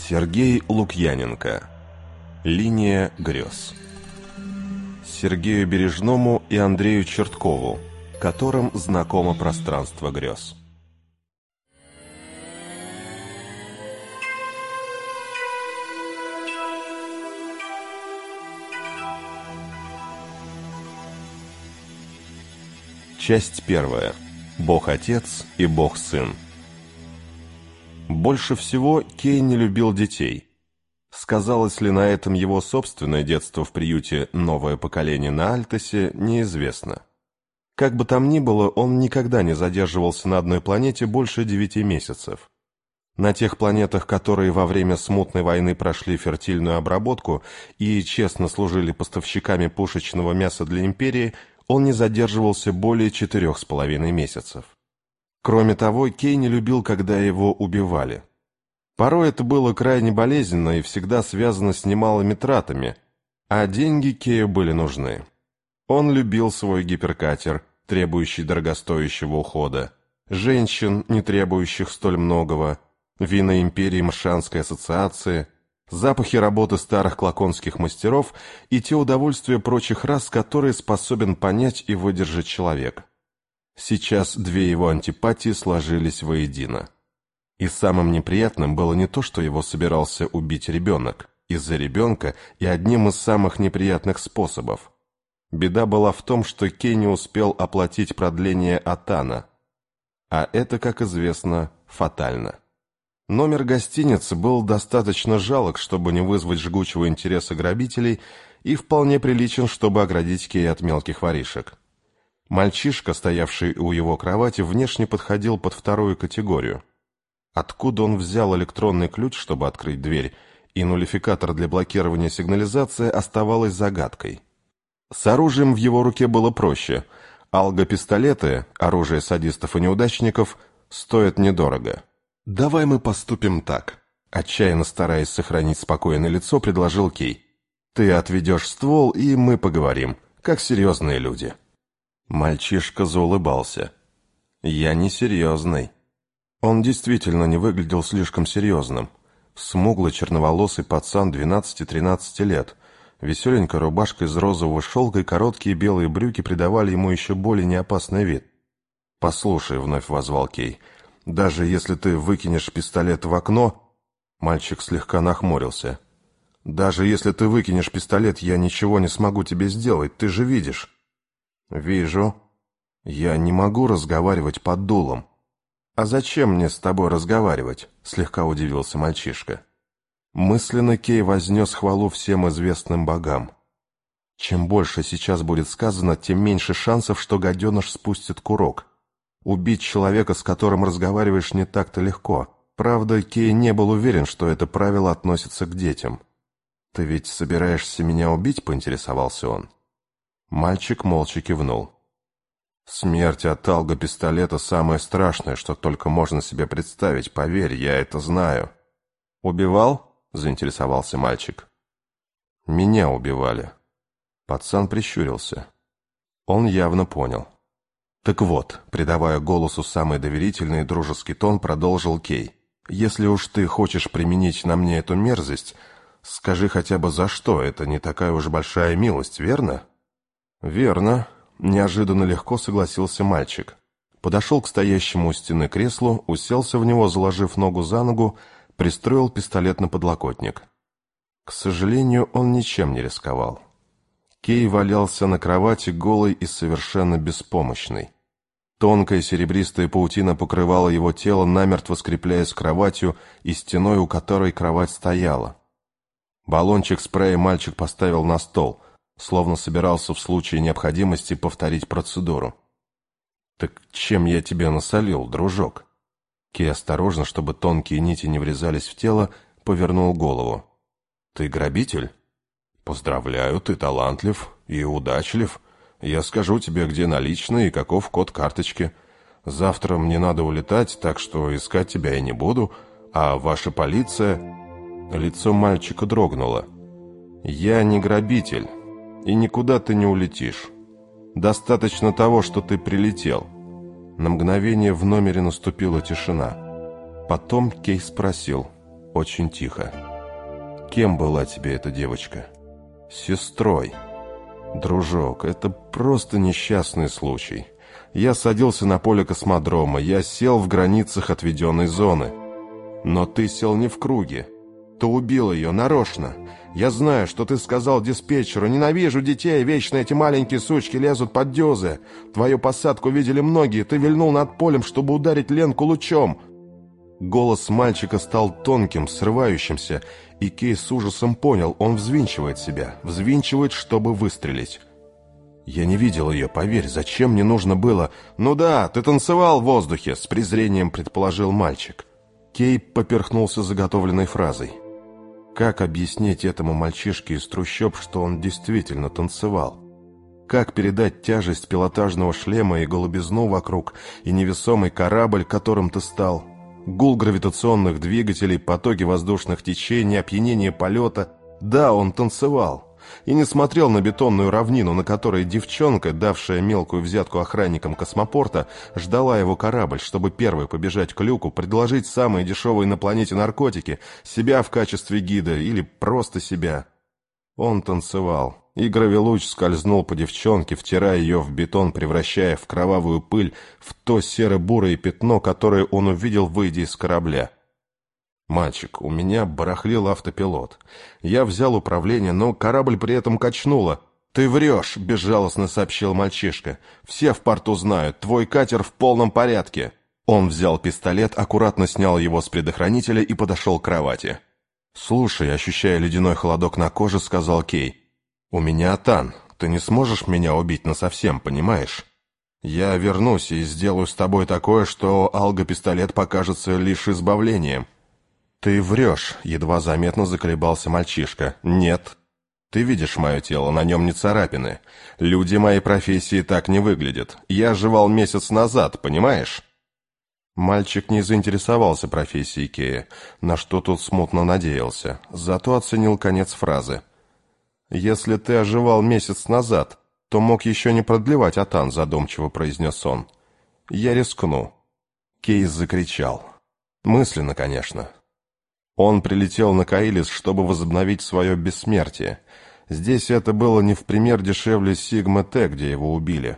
Сергей Лукьяненко. Линия грез. Сергею Бережному и Андрею Черткову, которым знакомо пространство грез. Часть первая. Бог-Отец и Бог-Сын. Больше всего Кей не любил детей. Сказалось ли на этом его собственное детство в приюте «Новое поколение» на Альтосе, неизвестно. Как бы там ни было, он никогда не задерживался на одной планете больше 9 месяцев. На тех планетах, которые во время смутной войны прошли фертильную обработку и честно служили поставщиками пушечного мяса для империи, он не задерживался более 4,5 месяцев. Кроме того, Кей не любил, когда его убивали. Порой это было крайне болезненно и всегда связано с немалыми тратами, а деньги Кею были нужны. Он любил свой гиперкатер, требующий дорогостоящего ухода, женщин, не требующих столь многого, вина империи Маршанской ассоциации, запахи работы старых клаконских мастеров и те удовольствия прочих рас, которые способен понять и выдержать человек. Сейчас две его антипатии сложились воедино. И самым неприятным было не то, что его собирался убить ребенок, из-за ребенка и одним из самых неприятных способов. Беда была в том, что Кей не успел оплатить продление Атана, а это, как известно, фатально. Номер гостиницы был достаточно жалок, чтобы не вызвать жгучего интереса грабителей, и вполне приличен, чтобы оградить Кея от мелких воришек. Мальчишка, стоявший у его кровати, внешне подходил под вторую категорию. Откуда он взял электронный ключ, чтобы открыть дверь, и нулификатор для блокирования сигнализации, оставалось загадкой. С оружием в его руке было проще. Алго-пистолеты, оружие садистов и неудачников, стоят недорого. «Давай мы поступим так», — отчаянно стараясь сохранить спокойное лицо, предложил Кей. «Ты отведешь ствол, и мы поговорим, как серьезные люди». Мальчишка заулыбался. «Я не серьезный». Он действительно не выглядел слишком серьезным. Смуглый черноволосый пацан 12-13 лет. Веселенькая рубашка из розового шелка и короткие белые брюки придавали ему еще более неопасный вид. «Послушай», — вновь возвал Кей, — «даже если ты выкинешь пистолет в окно...» Мальчик слегка нахмурился. «Даже если ты выкинешь пистолет, я ничего не смогу тебе сделать, ты же видишь». «Вижу. Я не могу разговаривать под дулом». «А зачем мне с тобой разговаривать?» — слегка удивился мальчишка. Мысленно Кей вознес хвалу всем известным богам. Чем больше сейчас будет сказано, тем меньше шансов, что гаденыш спустит курок. Убить человека, с которым разговариваешь, не так-то легко. Правда, Кей не был уверен, что это правило относится к детям. «Ты ведь собираешься меня убить?» — поинтересовался он. Мальчик молча кивнул. «Смерть от алго-пистолета самое страшное, что только можно себе представить, поверь, я это знаю». «Убивал?» — заинтересовался мальчик. «Меня убивали». Пацан прищурился. Он явно понял. «Так вот», — придавая голосу самый доверительный и дружеский тон, продолжил Кей, «если уж ты хочешь применить на мне эту мерзость, скажи хотя бы за что, это не такая уж большая милость, верно?» «Верно», — неожиданно легко согласился мальчик. Подошел к стоящему у стены креслу, уселся в него, заложив ногу за ногу, пристроил пистолет на подлокотник. К сожалению, он ничем не рисковал. Кей валялся на кровати голый и совершенно беспомощный. Тонкая серебристая паутина покрывала его тело, намертво скрепляясь с кроватью и стеной, у которой кровать стояла. Баллончик спрея мальчик поставил на стол, словно собирался в случае необходимости повторить процедуру. «Так чем я тебе насолил, дружок?» Кей осторожно, чтобы тонкие нити не врезались в тело, повернул голову. «Ты грабитель?» «Поздравляю, ты талантлив и удачлив. Я скажу тебе, где наличные и каков код карточки. Завтра мне надо улетать, так что искать тебя я не буду, а ваша полиция...» Лицо мальчика дрогнуло. «Я не грабитель, и никуда ты не улетишь. Достаточно того, что ты прилетел». На мгновение в номере наступила тишина. Потом Кей спросил: очень тихо. «Кем была тебе эта девочка?» «Сестрой». «Дружок, это просто несчастный случай. Я садился на поле космодрома, я сел в границах отведенной зоны. Но ты сел не в круге. Ты убил ее нарочно. Я знаю, что ты сказал диспетчеру: ненавижу детей, вечно эти маленькие сучки лезут под дюзы. Твою посадку видели многие, ты вильнул над полем, чтобы ударить Ленку лучом». Голос мальчика стал тонким, срывающимся, и Кей с ужасом понял, он взвинчивает себя, взвинчивает, чтобы выстрелить. «Я не видел ее, поверь, зачем мне нужно было...» «Ну да, ты танцевал в воздухе», — с презрением предположил мальчик. Кей поперхнулся заготовленной фразой. Как объяснить этому мальчишке из трущоб, что он действительно танцевал? Как передать тяжесть пилотажного шлема и голубизну вокруг, и невесомый корабль, которым ты стал? Гул гравитационных двигателей, потоки воздушных течений, опьянение полета. Да, он танцевал. И не смотрел на бетонную равнину, на которой девчонка, давшая мелкую взятку охранникам космопорта, ждала его корабль, чтобы первой побежать к люку, предложить самые дешевые на планете наркотики, себя в качестве гида или просто себя. Он танцевал, и гравилуч скользнул по девчонке, втирая ее в бетон, превращая в кровавую пыль, в то серо-бурое пятно, которое он увидел, выйдя из корабля. «Мальчик, у меня барахлил автопилот. Я взял управление, но корабль при этом качнуло». «Ты врешь», — безжалостно сообщил мальчишка. «Все в порту знают, твой катер в полном порядке». Он взял пистолет, аккуратно снял его с предохранителя и подошел к кровати. «Слушай», — ощущая ледяной холодок на коже, сказал Кей. «У меня Атан. Ты не сможешь меня убить насовсем, понимаешь? Я вернусь и сделаю с тобой такое, что алго-пистолет покажется лишь избавлением». «Ты врешь», — едва заметно заколебался мальчишка. «Нет. Ты видишь мое тело, на нем не царапины. Люди моей профессии так не выглядят. Я оживал месяц назад, понимаешь?» Мальчик не заинтересовался профессией Кея, на что тот смутно надеялся, зато оценил конец фразы. «Если ты оживал месяц назад, то мог еще не продлевать Атан», — задумчиво произнес он. «Я рискну». Кейс закричал. Мысленно, конечно. Он прилетел на Каилис, чтобы возобновить свое бессмертие. Здесь это было не в пример дешевле Сигма-Т, где его убили.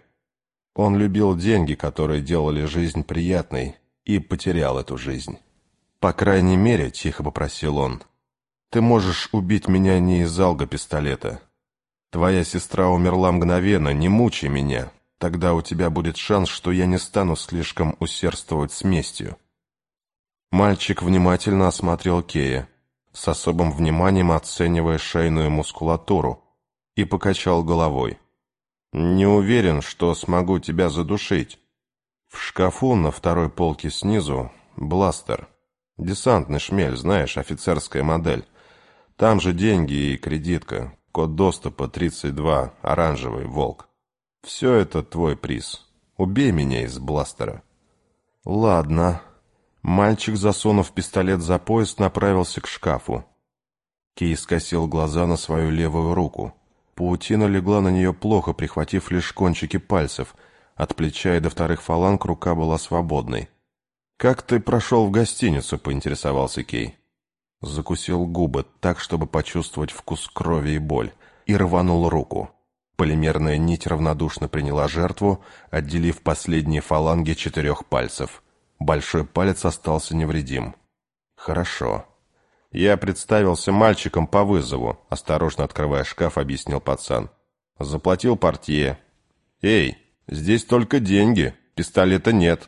Он любил деньги, которые делали жизнь приятной, и потерял эту жизнь. «По крайней мере», — тихо попросил он, — «ты можешь убить меня не из алго-пистолета. Твоя сестра умерла мгновенно, не мучай меня. Тогда у тебя будет шанс, что я не стану слишком усердствовать с местью». Мальчик внимательно осмотрел Кея, с особым вниманием оценивая шейную мускулатуру, и покачал головой. «Не уверен, что смогу тебя задушить. В шкафу на второй полке снизу бластер. Десантный шмель, знаешь, офицерская модель. Там же деньги и кредитка, код доступа 32, оранжевый, волк. Все это твой приз. Убей меня из бластера». «Ладно». Мальчик, засунув пистолет за пояс, направился к шкафу. Кей скосил глаза на свою левую руку. Паутина легла на нее плохо, прихватив лишь кончики пальцев. От плеча и до вторых фаланг рука была свободной. «Как ты прошел в гостиницу?» — поинтересовался Кей. Закусил губы так, чтобы почувствовать вкус крови и боль, и рванул руку. Полимерная нить равнодушно приняла жертву, отделив последние фаланги 4 пальцев. Большой палец остался невредим. «Хорошо». «Я представился мальчиком по вызову», — осторожно открывая шкаф, объяснил пацан. «Заплатил портье». «Эй, здесь только деньги, пистолета нет».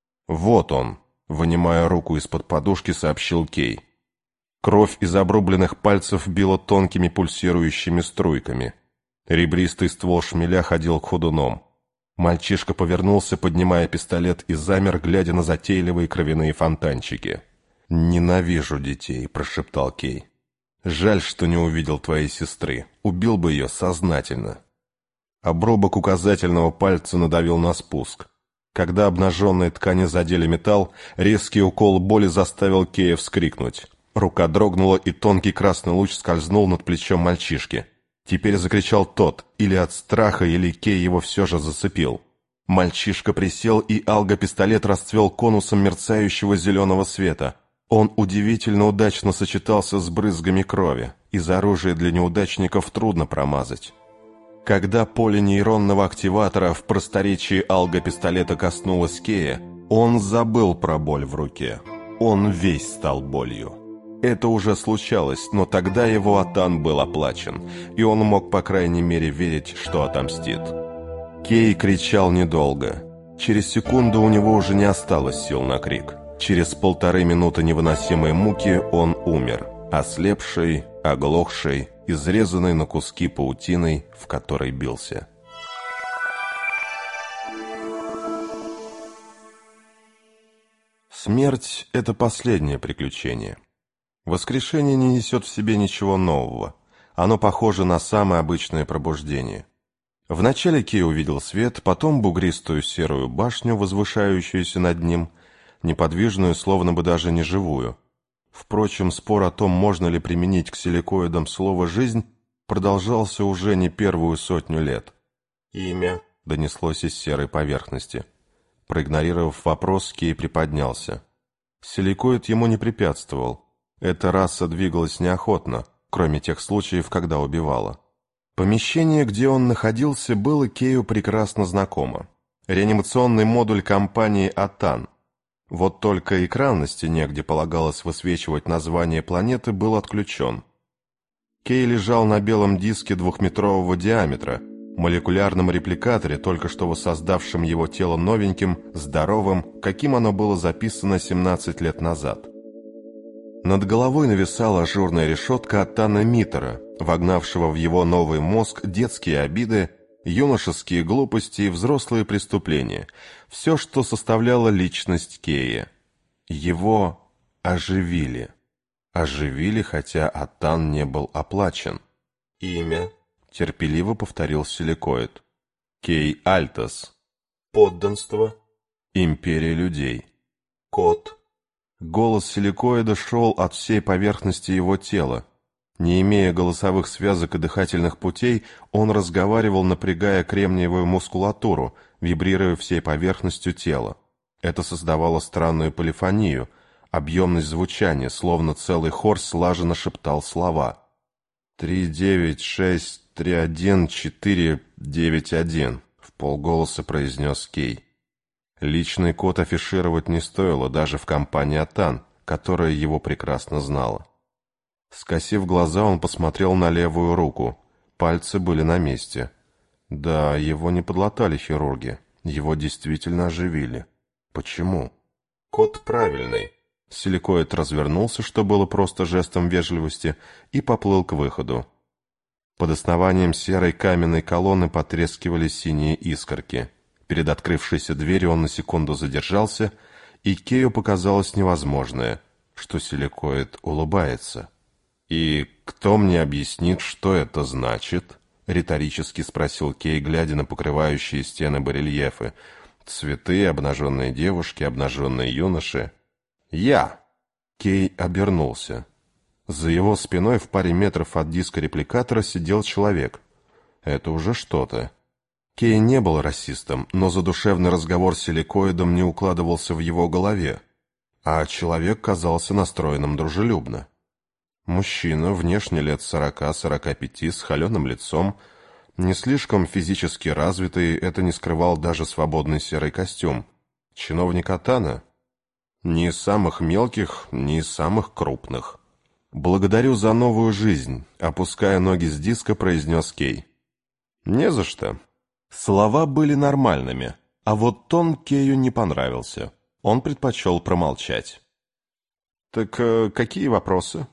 «Вот он», — вынимая руку из-под подушки, сообщил Кей. Кровь из обрубленных пальцев била тонкими пульсирующими струйками. Ребристый ствол шмеля ходил ходуном. Мальчишка повернулся, поднимая пистолет, и замер, глядя на затейливые кровяные фонтанчики. «Ненавижу детей», — прошептал Кей. «Жаль, что не увидел твоей сестры. Убил бы ее сознательно». Обрубок указательного пальца надавил на спуск. Когда обнаженные ткани задели металл, резкий укол боли заставил Кея вскрикнуть. Рука дрогнула, и тонкий красный луч скользнул над плечом мальчишки. Теперь закричал тот, или от страха, или Кей его все же зацепил. Мальчишка присел, и алго-пистолет расцвел конусом мерцающего зеленого света. Он удивительно удачно сочетался с брызгами крови. Из оружия для неудачников трудно промазать. Когда поле нейронного активатора в просторечии алго-пистолета коснулось Кея, он забыл про боль в руке. Он весь стал болью. Это уже случалось, но тогда его Атан был оплачен, и он мог, по крайней мере, верить, что отомстит. Кей кричал недолго. Через секунду у него уже не осталось сил на крик. Через 1,5 минуты невыносимой муки он умер, ослепший, оглохший, изрезанный на куски паутиной, в которой бился. Смерть – это последнее приключение. Воскрешение не несет в себе ничего нового. Оно похоже на самое обычное пробуждение. Вначале Кей увидел свет, потом бугристую серую башню, возвышающуюся над ним, неподвижную, словно бы даже не живую. Впрочем, спор о том, можно ли применить к силикоидам слово «жизнь», продолжался уже не первую 100 лет. «Имя?» – донеслось из серой поверхности. Проигнорировав вопрос, Кей приподнялся. Силикоид ему не препятствовал. Эта раса двигалась неохотно, кроме тех случаев, когда убивала. Помещение, где он находился, было Кею прекрасно знакомо. Реанимационный модуль компании «Атан». Вот только экран на стене, где полагалось высвечивать название планеты, был отключен. Кей лежал на белом диске 2-метрового диаметра, молекулярном репликаторе, только что воссоздавшем его тело новеньким, здоровым, каким оно было записано 17 лет назад. Над головой нависала ажурная решетка Атана Миттера, вогнавшего в его новый мозг детские обиды, юношеские глупости и взрослые преступления, все, что составляло личность Кея. Его оживили. Оживили, хотя Атан не был оплачен. «Имя?» — терпеливо повторил силикоид. «Кей Альтас». «Подданство?» «Империя людей». «Код?» Голос силикоида шел от всей поверхности его тела. Не имея голосовых связок и дыхательных путей, он разговаривал, напрягая кремниевую мускулатуру, вибрируя всей поверхностью тела. Это создавало странную полифонию, объемность звучания, словно целый хор слаженно шептал слова. 396314191, вполголоса произнес Кей. Личный код афишировать не стоило даже в компании Атан, которая его прекрасно знала. Скосив глаза, он посмотрел на левую руку. Пальцы были на месте. Да, его не подлатали хирурги. Его действительно оживили. Почему? Код правильный. Силикоид развернулся, что было просто жестом вежливости, и поплыл к выходу. Под основанием серой каменной колонны потрескивали синие искорки. Перед открывшейся дверью он на секунду задержался, и Кею показалось невозможное, что силикоид улыбается. «И кто мне объяснит, что это значит?» — риторически спросил Кей, глядя на покрывающие стены барельефы. Цветы, обнаженные девушки, обнаженные юноши. «Я!» Кей обернулся. За его спиной в паре метров от диска репликатора сидел человек. Это уже что-то. Кей не был расистом, но задушевный разговор с силикоидом не укладывался в его голове, а человек казался настроенным дружелюбно. Мужчина, внешне лет 40-45, с холеным лицом, не слишком физически развитый, это не скрывал даже свободный серый костюм. Чиновник Атана? Ни из самых мелких, ни из самых крупных. «Благодарю за новую жизнь», — опуская ноги с диска, произнес Кей. «Не за что». Слова были нормальными, а вот тон Кею не понравился. Он предпочел промолчать. «Так какие вопросы?»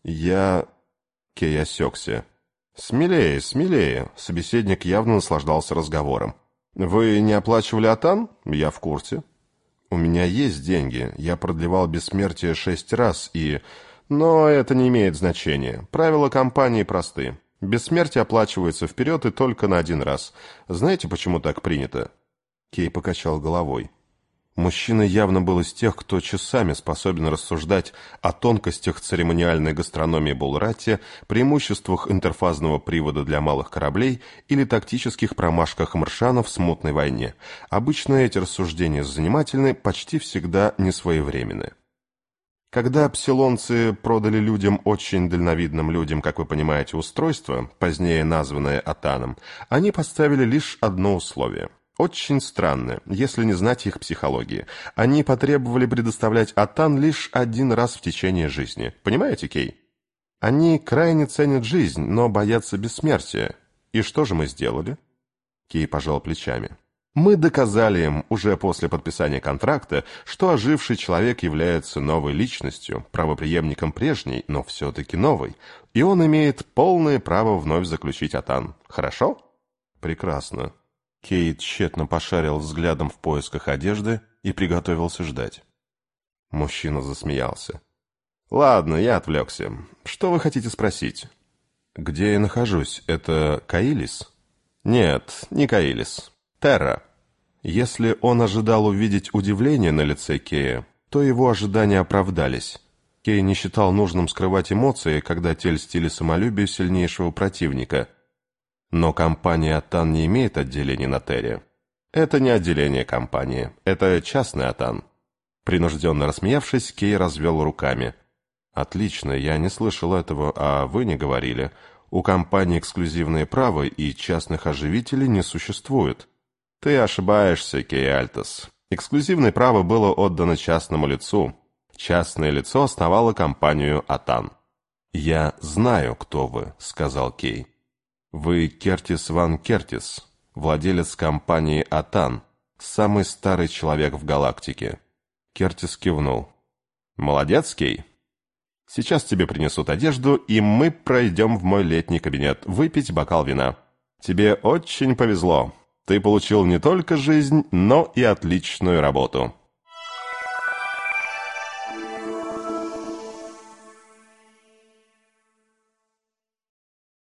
Кей осекся. «Смелее, смелее», — собеседник явно наслаждался разговором. «Вы не оплачивали Атан? Я в курсе». «У меня есть деньги, я продлевал бессмертие 6 раз и...» «Но это не имеет значения. Правила компании просты. Бессмертие оплачивается вперед и только на 1 раз. Знаете, почему так принято?» Кей покачал головой. Мужчина явно был из тех, кто часами способен рассуждать о тонкостях церемониальной гастрономии Булратти, преимуществах интерфазного привода для малых кораблей или тактических промашках маршанов в смутной войне. Обычно эти рассуждения занимательны, почти всегда несвоевременны. Когда псилонцы продали людям, очень дальновидным людям, как вы понимаете, устройство, позднее названное Атаном, они поставили лишь одно условие. Очень странное, если не знать их психологии. Они потребовали предоставлять Атан лишь один раз в течение жизни. Понимаете, Кей? Они крайне ценят жизнь, но боятся бессмертия. И что же мы сделали? Кей пожал плечами. Мы доказали им уже после подписания контракта, что оживший человек является новой личностью, правопреемником прежней, но все-таки новой, и он имеет полное право вновь заключить Атан. Хорошо? Прекрасно. Кей тщетно пошарил взглядом в поисках одежды и приготовился ждать. Мужчина засмеялся. «Ладно, я отвлекся. Что вы хотите спросить?» «Где я нахожусь? Это Каилис?» «Нет, не Каилис. Терра». Если он ожидал увидеть удивление на лице Кея, то его ожидания оправдались. Кей не считал нужным скрывать эмоции, когда те льстили самолюбию сильнейшего противника. Но компания Атан не имеет отделений на Терре. Это не отделение компании, это частный Атан. Принужденно рассмеявшись, Кей развел руками. «Отлично, я не слышал этого, а вы не говорили. У компании эксклюзивные права и частных оживителей не существует». «Ты ошибаешься, Кей Альтос. Эксклюзивное право было отдано частному лицу. Частное лицо основало компанию Атан». «Я знаю, кто вы», — сказал Кей. «Вы Кертис Ван Кертис, владелец компании Атан, самый старый человек в галактике». Кертис кивнул. «Молодец, Кей. Сейчас тебе принесут одежду, и мы пройдем в мой летний кабинет выпить бокал вина. Тебе очень повезло. Ты получил не только жизнь, но и отличную работу».